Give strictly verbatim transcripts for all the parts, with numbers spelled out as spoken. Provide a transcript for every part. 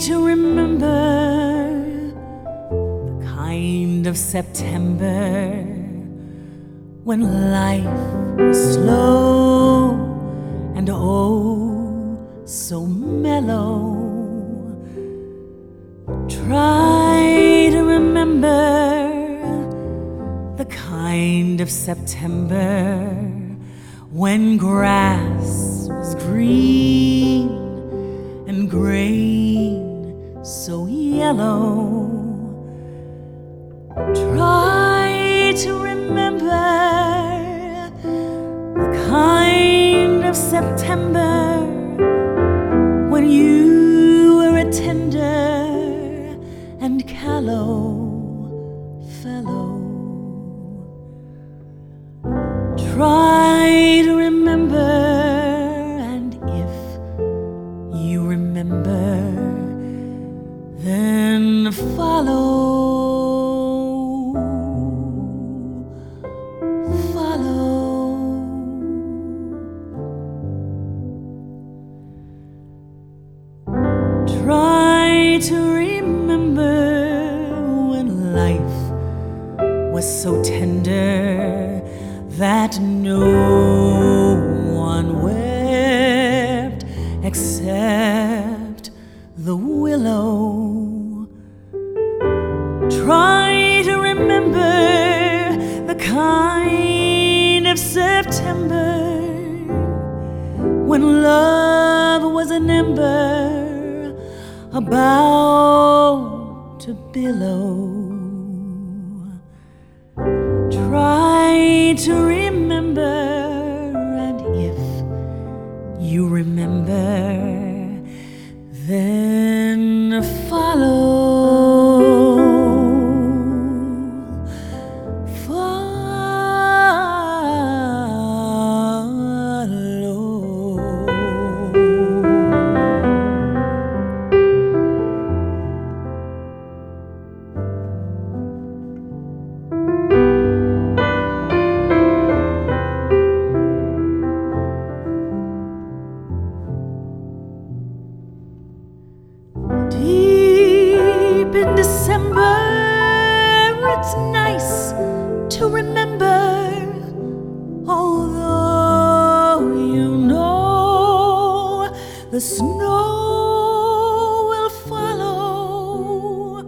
to remember the kind of September when life was slow and oh so mellow. Try to remember the kind of September when grass was green and grain so yellow. Try to remember the kind of September when you were a tender and callow fellow. Try to remember, and if you remember, then follow, follow. Try to remember when life was so tender that no one wept except the willow. Try to remember the kind of September when love was an ember about to billow. Try to remember, and if you remember, then follow, deep in December, it's nice to remember, although you know the snow will follow.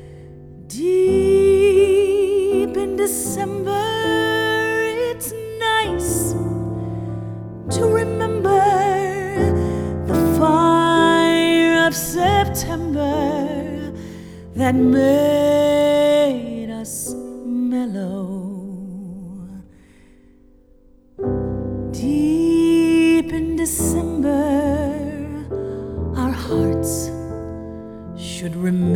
Deep in December, it's nice to remember the fire of September that made us mellow. Deep in December, our hearts should remember